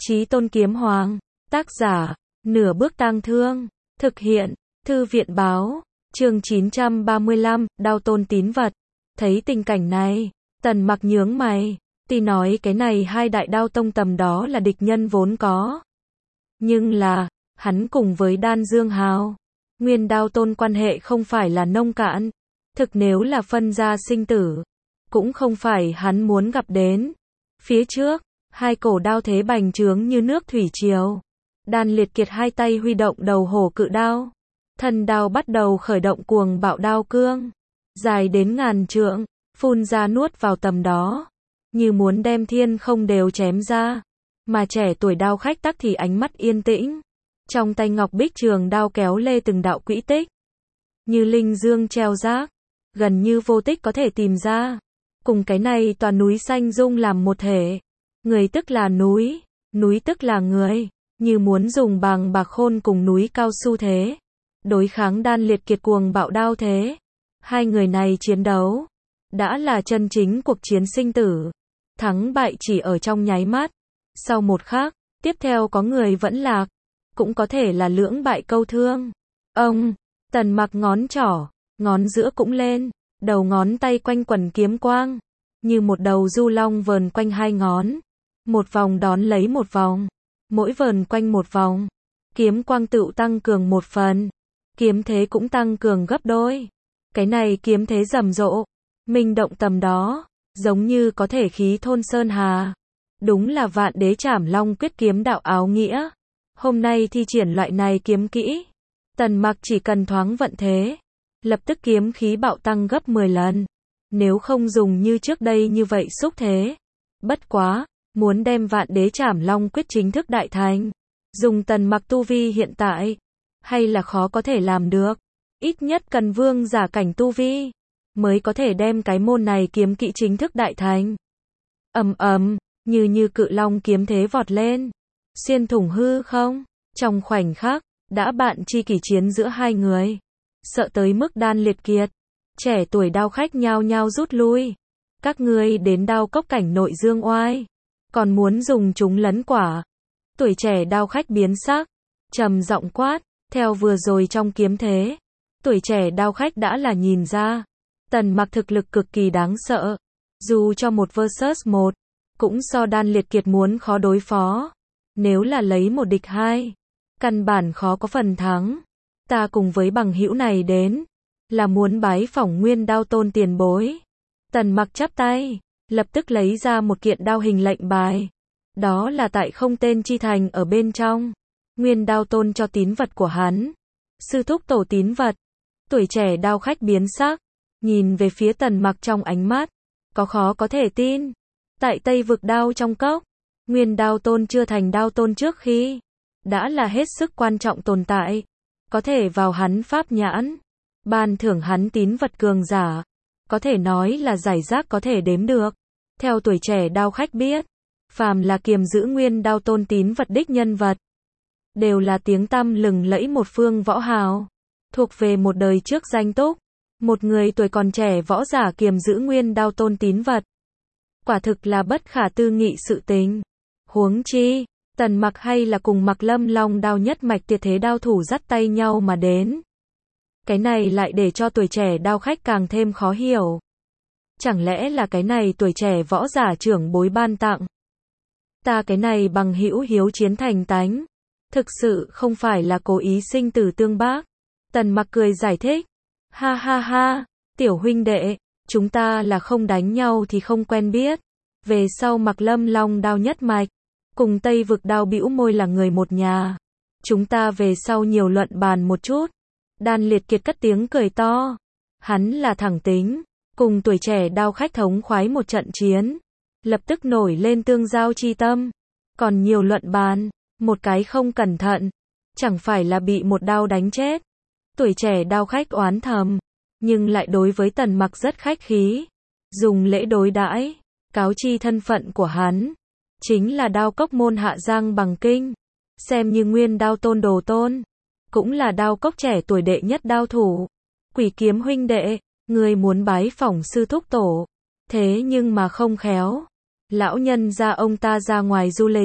Chí Tôn Kiếm Hoàng, tác giả, Nửa Bước Tang Thương, thực hiện, Thư viện báo, chương 935, Đao Tôn tín vật. Thấy tình cảnh này, Tần Mặc nhướng mày, tuy nói cái này hai đại đao tông tầm đó là địch nhân vốn có. Nhưng là, hắn cùng với Đan Dương Hào, Nguyên Đao Tôn quan hệ không phải là nông cạn, thực nếu là phân ra sinh tử, cũng không phải hắn muốn gặp đến. Phía trước, hai cổ đao thế bành trướng như nước thủy triều. Đan Liệt Kiệt hai tay huy động đầu hổ cự đao. Thần đao bắt đầu khởi động cuồng bạo đao cương. Dài đến ngàn trượng, phun ra nuốt vào tầm đó. Như muốn đem thiên không đều chém ra. Mà trẻ tuổi đao khách tắc thì ánh mắt yên tĩnh. Trong tay ngọc bích trường đao kéo lê từng đạo quỹ tích. Như linh dương treo rác. Gần như vô tích có thể tìm ra. Cùng cái này tòa núi xanh dung làm một thể. Người tức là núi tức là người, như muốn dùng bàng bạc khôn cùng núi cao su thế, đối kháng Đan Liệt Kiệt cuồng bạo đao thế. Hai người này chiến đấu, đã là chân chính cuộc chiến sinh tử, thắng bại chỉ ở trong nháy mắt. Sau một khắc, tiếp theo có người vẫn lạc, cũng có thể là lưỡng bại câu thương. Ông, Tần Mặc ngón trỏ, ngón giữa cũng lên, đầu ngón tay quanh quần kiếm quang, như một đầu du long vờn quanh hai ngón. Một vòng đón lấy một vòng, mỗi vờn quanh một vòng, kiếm quang tựu tăng cường một phần, kiếm thế cũng tăng cường gấp đôi. Cái này kiếm thế rầm rộ, minh động tầm đó, giống như có thể khí thôn sơn hà. Đúng là Vạn Đế Trảm Long Quyết kiếm đạo áo nghĩa. Hôm nay thi triển loại này kiếm kỹ, Tần Mặc chỉ cần thoáng vận thế, lập tức kiếm khí bạo tăng gấp 10 lần. Nếu không dùng như trước đây như vậy xúc thế. Bất quá, muốn đem Vạn Đế Trảm Long Quyết chính thức đại thành, dùng Tần Mặc tu vi hiện tại, hay là khó có thể làm được. Ít nhất cần vương giả cảnh tu vi, mới có thể đem cái môn này kiếm kỹ chính thức đại thành. Ầm ầm, như cự long kiếm thế vọt lên, xuyên thủng hư không. Trong khoảnh khắc, đã bạn chi kỷ chiến giữa hai người. Sợ tới mức Đan Liệt Kiệt, trẻ tuổi đao khách nhao nhao rút lui. Các ngươi đến đao cốc cảnh nội dương oai, còn muốn dùng chúng lấn quả. Tuổi trẻ đao khách biến sắc, trầm giọng quát, theo vừa rồi trong kiếm thế. Tuổi trẻ đao khách đã là nhìn ra, Tần Mặc thực lực cực kỳ đáng sợ. Dù cho một versus một, cũng so Đan Liệt Kiệt muốn khó đối phó. Nếu là lấy một địch hai, căn bản khó có phần thắng. Ta cùng với bằng hữu này đến, là muốn bái phỏng Nguyên Đao Tôn tiền bối. Tần Mặc chắp tay, lập tức lấy ra một kiện đao hình lệnh bài. Đó là tại không tên chi thành ở bên trong. Nguyên Đao Tôn cho tín vật của hắn. Sư thúc tổ tín vật. Tuổi trẻ đao khách biến sắc, nhìn về phía Tần Mặc trong ánh mắt, có khó có thể tin. Tại Tây Vực đao trong cốc, Nguyên Đao Tôn chưa thành đao tôn trước khi, đã là hết sức quan trọng tồn tại. Có thể vào hắn pháp nhãn, ban thưởng hắn tín vật cường giả. Có thể nói là giải rác có thể đếm được. Theo tuổi trẻ đao khách biết, phàm là kiềm giữ Nguyên Đao Tôn tín vật đích nhân vật, đều là tiếng tăm lừng lẫy một phương võ hào, thuộc về một đời trước danh túc. Một người tuổi còn trẻ võ giả kiềm giữ Nguyên Đao Tôn tín vật, quả thực là bất khả tư nghị sự tình. Huống chi, Tần Mặc hay là cùng Mặc Lâm Long đao nhất mạch tuyệt thế đao thủ dắt tay nhau mà đến. Cái này lại để cho tuổi trẻ đao khách càng thêm khó hiểu. Chẳng lẽ là cái này tuổi trẻ võ giả trưởng bối ban tặng? Ta cái này bằng hữu hiếu chiến thành tánh, thực sự không phải là cố ý sinh tử tương bác. Tần Mặc cười giải thích. Ha ha ha, tiểu huynh đệ, chúng ta là không đánh nhau thì không quen biết. Về sau Mặc Lâm Long đao nhất mạch, cùng Tây Vực đao bĩu môi là người một nhà. Chúng ta về sau nhiều luận bàn một chút. Đan Liệt Kiệt cất tiếng cười to. Hắn là thẳng tính, cùng tuổi trẻ đao khách thống khoái một trận chiến, lập tức nổi lên tương giao chi tâm. Còn nhiều luận bàn, một cái không cẩn thận, chẳng phải là bị một đao đánh chết. Tuổi trẻ đao khách oán thầm, nhưng lại đối với Tần Mặc rất khách khí, dùng lễ đối đãi, cáo chi thân phận của hắn, chính là đao cốc môn hạ giang bằng kinh, xem như Nguyên Đao Tôn đồ tôn, cũng là đao cốc trẻ tuổi đệ nhất đao thủ. Quỷ Kiếm huynh đệ, người muốn bái phỏng sư thúc tổ, thế nhưng mà không khéo, lão nhân gia ông ta ra ngoài du lịch,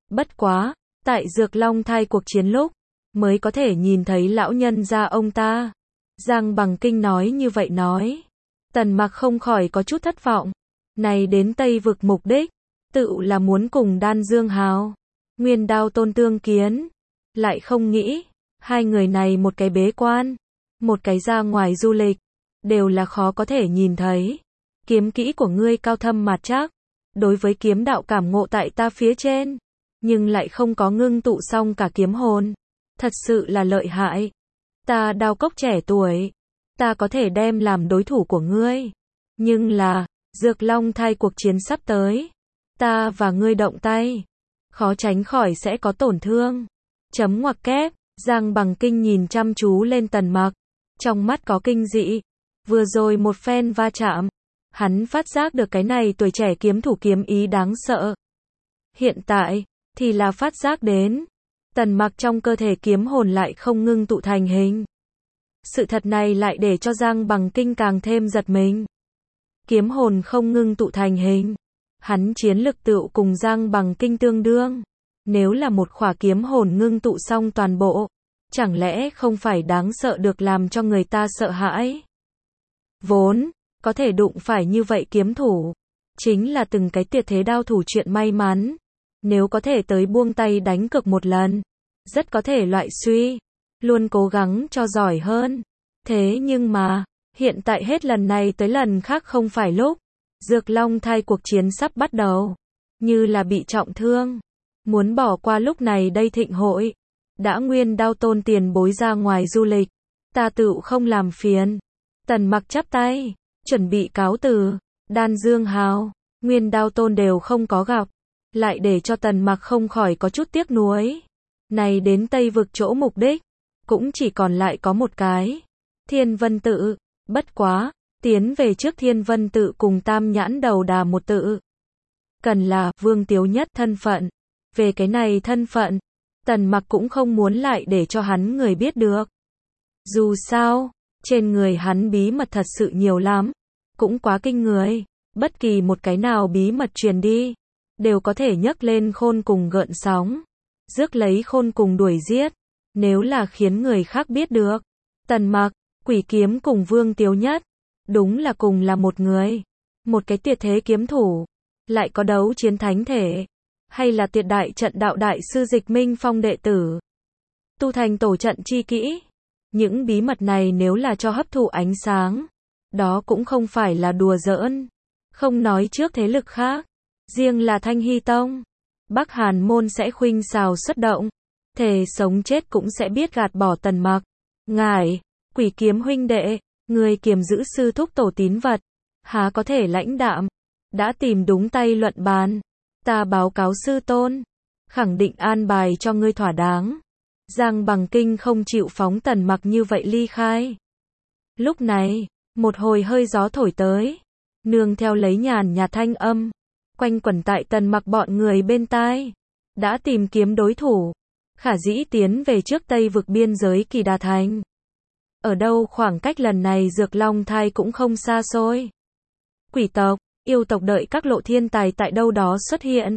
Bất quá, tại Dược Long thai cuộc chiến lúc, mới có thể nhìn thấy lão nhân gia ông ta. Giang Bằng Kinh nói như vậy nói. Tần Mặc không khỏi có chút thất vọng. Này đến Tây Vực mục đích, tự là muốn cùng Đan Dương Hào, Nguyên Đao Tôn tương kiến. Lại không nghĩ, hai người này một cái bế quan, một cái ra ngoài du lịch, đều là khó có thể nhìn thấy. Kiếm kỹ của ngươi cao thâm mạt trắc, đối với kiếm đạo cảm ngộ tại ta phía trên, nhưng lại không có ngưng tụ xong cả kiếm hồn. Thật sự là lợi hại. Ta Đao Cốc trẻ tuổi, ta có thể đem làm đối thủ của ngươi. Nhưng là, Dược Long thai cuộc chiến sắp tới. Ta và ngươi động tay, khó tránh khỏi sẽ có tổn thương. Chấm ngoặc kép, Giang Bằng Kinh nhìn chăm chú lên Tần Mặc. Trong mắt có kinh dị. Vừa rồi một phen va chạm, hắn phát giác được cái này tuổi trẻ kiếm thủ kiếm ý đáng sợ. Hiện tại, thì là phát giác đến. Tần Mặc trong cơ thể kiếm hồn lại không ngưng tụ thành hình. Sự thật này lại để cho Giang Bằng Kinh càng thêm giật mình. Kiếm hồn không ngưng tụ thành hình. Hắn chiến lực tựu cùng Giang Bằng Kinh tương đương. Nếu là một khỏa kiếm hồn ngưng tụ xong toàn bộ, chẳng lẽ không phải đáng sợ được làm cho người ta sợ hãi? Vốn, có thể đụng phải như vậy kiếm thủ, chính là từng cái tuyệt thế đao thủ chuyện may mắn. Nếu có thể tới buông tay đánh cược một lần, rất có thể loại suy, luôn cố gắng cho giỏi hơn. Thế nhưng mà, hiện tại hết lần này tới lần khác không phải lúc. Dược Long thai cuộc chiến sắp bắt đầu, như là bị trọng thương, muốn bỏ qua lúc này đây thịnh hội. Đã Nguyên Đao Tôn tiền bối ra ngoài du lịch, ta tựu không làm phiền. Tần Mặc chắp tay, chuẩn bị cáo từ. Đan Dương Hào, Nguyên Đao Tôn đều không có gặp, lại để cho Tần Mặc không khỏi có chút tiếc nuối. Này đến Tây Vực chỗ mục đích, cũng chỉ còn lại có một cái, Thiên Vân Tự. Bất quá, tiến về trước Thiên Vân Tự cùng Tam Nhãn Đầu Đà một tự, cần là Vương Tiếu Nhất thân phận. Về cái này thân phận, Tần Mặc cũng không muốn lại để cho hắn người biết được. Dù sao, trên người hắn bí mật thật sự nhiều lắm, cũng quá kinh người. Bất kỳ một cái nào bí mật truyền đi, đều có thể nhấc lên khôn cùng gợn sóng, rước lấy khôn cùng đuổi giết. Nếu là khiến người khác biết được, Tần Mặc, Quỷ Kiếm cùng Vương Tiếu Nhất, đúng là cùng là một người. Một cái tuyệt thế kiếm thủ, lại có đấu chiến thánh thể, hay là tuyệt đại trận đạo đại sư Dịch Minh Phong đệ tử, tu thành tổ trận chi kỹ. Những bí mật này nếu là cho hấp thụ ánh sáng, đó cũng không phải là đùa giỡn. Không nói trước thế lực khác, riêng là Thanh Hy Tông, Bắc Hàn môn sẽ khuynh xào xuất động, thề sống chết cũng sẽ biết gạt bỏ Tần Mặc. Ngài, Quỷ Kiếm huynh đệ, người kiềm giữ sư thúc tổ tín vật, há có thể lãnh đạm, đã tìm đúng tay luận bàn. Ta báo cáo sư tôn, khẳng định an bài cho ngươi thỏa đáng. Giang Bằng Kinh không chịu phóng Tần Mặc như vậy ly khai. Lúc này, một hồi hơi gió thổi tới, nương theo lấy nhàn nhạt thanh âm, quanh quẩn tại Tần Mặc bọn người bên tai. Đã tìm kiếm đối thủ, khả dĩ tiến về trước Tây Vực biên giới Kỳ Đà Thành. Ở đâu khoảng cách lần này Dược Long thai cũng không xa xôi. Quỷ tộc, yêu tộc đợi các lộ thiên tài tại đâu đó xuất hiện.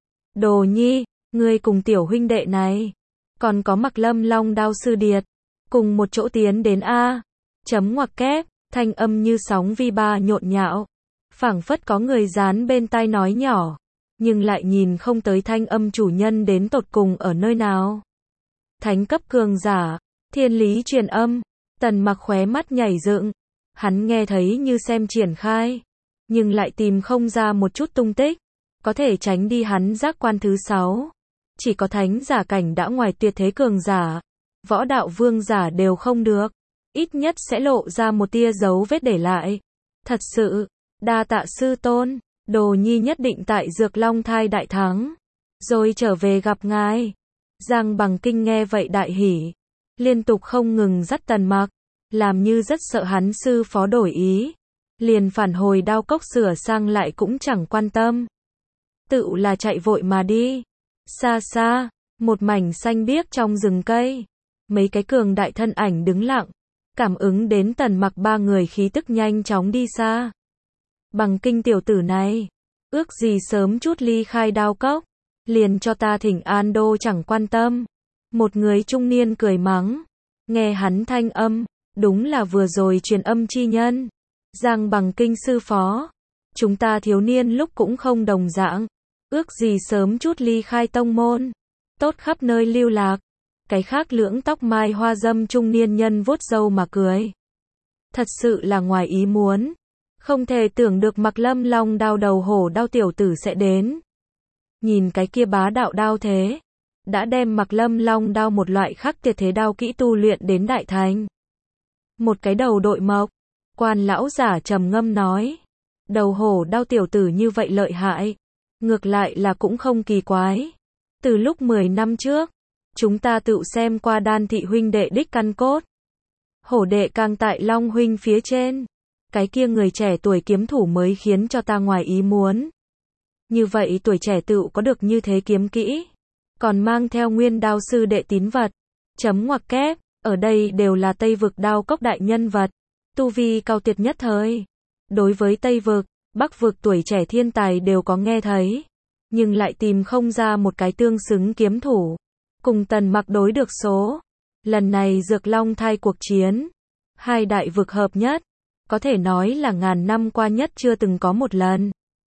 Đồ Nhi, ngươi cùng tiểu huynh đệ này, còn có Mặc Lâm Long Đao sư Điệt, cùng một chỗ tiến đến a. Chấm ngoặc kép, thanh âm như sóng vi ba nhộn nhạo, phảng phất có người dán bên tai nói nhỏ, nhưng lại nhìn không tới thanh âm chủ nhân đến tột cùng ở nơi nào. Thánh cấp cường giả, thiên lý truyền âm. Tần Mặc khóe mắt nhảy dựng, hắn nghe thấy như xem triển khai, nhưng lại tìm không ra một chút tung tích, có thể tránh đi hắn giác quan thứ 6. Chỉ có thánh giả cảnh đã ngoài tuyệt thế cường giả, võ đạo vương giả đều không được, ít nhất sẽ lộ ra một tia dấu vết để lại. Thật sự, đa tạ sư tôn, Đồ Nhi nhất định tại Dược Long thai đại thắng, rồi trở về gặp ngài. Giang Bằng Kinh nghe vậy đại hỉ, liên tục không ngừng dắt Tần Mặc, làm như rất sợ hắn sư phó đổi ý, liền phản hồi Đao Cốc sửa sang lại cũng chẳng quan tâm, tự là chạy vội mà đi. Xa xa, một mảnh xanh biếc trong rừng cây, mấy cái cường đại thân ảnh đứng lặng, cảm ứng đến Tần Mặc ba người khí tức nhanh chóng đi xa. Bằng Kinh tiểu tử này, ước gì sớm chút ly khai Đao Cốc, liền cho ta thỉnh an đô chẳng quan tâm. Một người trung niên cười mắng. Nghe hắn thanh âm, đúng là vừa rồi truyền âm chi nhân. Giang Bằng Kinh sư phó. Chúng ta thiếu niên lúc cũng không đồng dạng. Ước gì sớm chút ly khai tông môn. Tốt khắp nơi lưu lạc. Cái khác lưỡng tóc mai hoa dâm trung niên nhân vuốt râu mà cười. Thật sự là ngoài ý muốn. Không thể tưởng được Mặc Lâm Long đao đầu hổ đao tiểu tử sẽ đến. Nhìn cái kia bá đạo đao thế. Đã đem Mặc Lâm Long đao một loại khắc tuyệt thế đao kỹ tu luyện đến đại thành. Một cái đầu đội mộc. Quan lão giả trầm ngâm nói. Đầu hổ đao tiểu tử như vậy lợi hại. Ngược lại là cũng không kỳ quái. Từ lúc 10 năm trước, chúng ta tự xem qua Đan thị huynh đệ đích căn cốt. Hổ đệ càng tại Long huynh phía trên. Cái kia người trẻ tuổi kiếm thủ mới khiến cho ta ngoài ý muốn. Như vậy tuổi trẻ tự có được như thế kiếm kỹ. Còn mang theo nguyên đao sư đệ tín vật. Chấm ngoặc kép, ở đây đều là Tây vực đao cốc đại nhân vật. Tu vi cao tuyệt nhất thời. Đối với Tây vực, Bắc vực tuổi trẻ thiên tài đều có nghe thấy. Nhưng lại tìm không ra một cái tương xứng kiếm thủ. Cùng Tần Mặc đối được số. Lần này Dược Long thai cuộc chiến. Hai đại vực hợp nhất. Có thể nói là ngàn năm qua nhất chưa từng có một lần.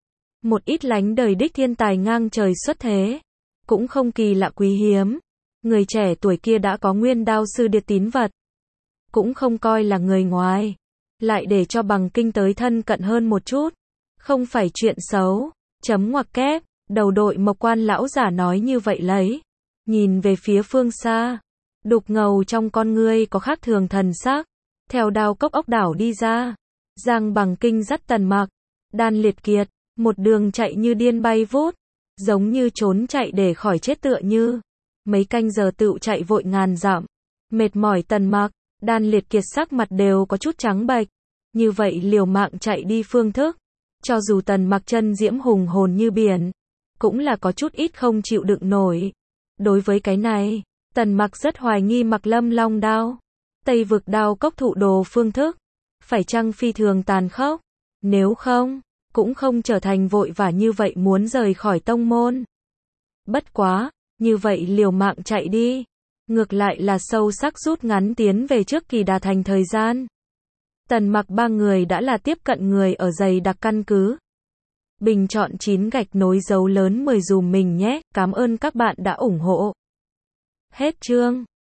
Một ít lánh đời đích thiên tài ngang trời xuất thế. Cũng không kỳ lạ quý hiếm. Người trẻ tuổi kia đã có nguyên đao sư điệt tín vật. Cũng không coi là người ngoài. Lại để cho Bằng Kinh tới thân cận hơn một chút. Không phải chuyện xấu. Chấm ngoặc kép. Đầu đội mộc quan lão giả nói như vậy lấy. Nhìn về phía phương xa. Đục ngầu trong con ngươi có khác thường thần sắc. Theo đao cốc ốc đảo đi ra. Giang Bằng Kinh dắt Tần Mặc. Đan Liệt Kiệt. Một đường chạy như điên bay vút. Giống như trốn chạy để khỏi chết tựa như. Mấy canh giờ tựu chạy vội ngàn dặm. Mệt mỏi Tần Mặc. Đan Liệt Kiệt sắc mặt đều có chút trắng bệch. Như vậy liều mạng chạy đi phương thức. Cho dù Tần Mặc chân diễm hùng hồn như biển. Cũng là có chút ít không chịu đựng nổi. Đối với cái này, Tần Mặc rất hoài nghi Mặc Lâm Long đao. Tây vực đao cốc thụ đồ phương thức. Phải chăng phi thường tàn khốc? Nếu không, cũng không trở thành vội vã như vậy muốn rời khỏi tông môn. Bất quá, như vậy liều mạng chạy đi. Ngược lại là sâu sắc rút ngắn tiến về trước kỳ đà thành thời gian. Tần Mặc ba người đã là tiếp cận người ở dày đặc căn cứ. Bình chọn 9 gạch nối dấu lớn 10 dùm mình nhé. Cảm ơn các bạn đã ủng hộ. Hết chương.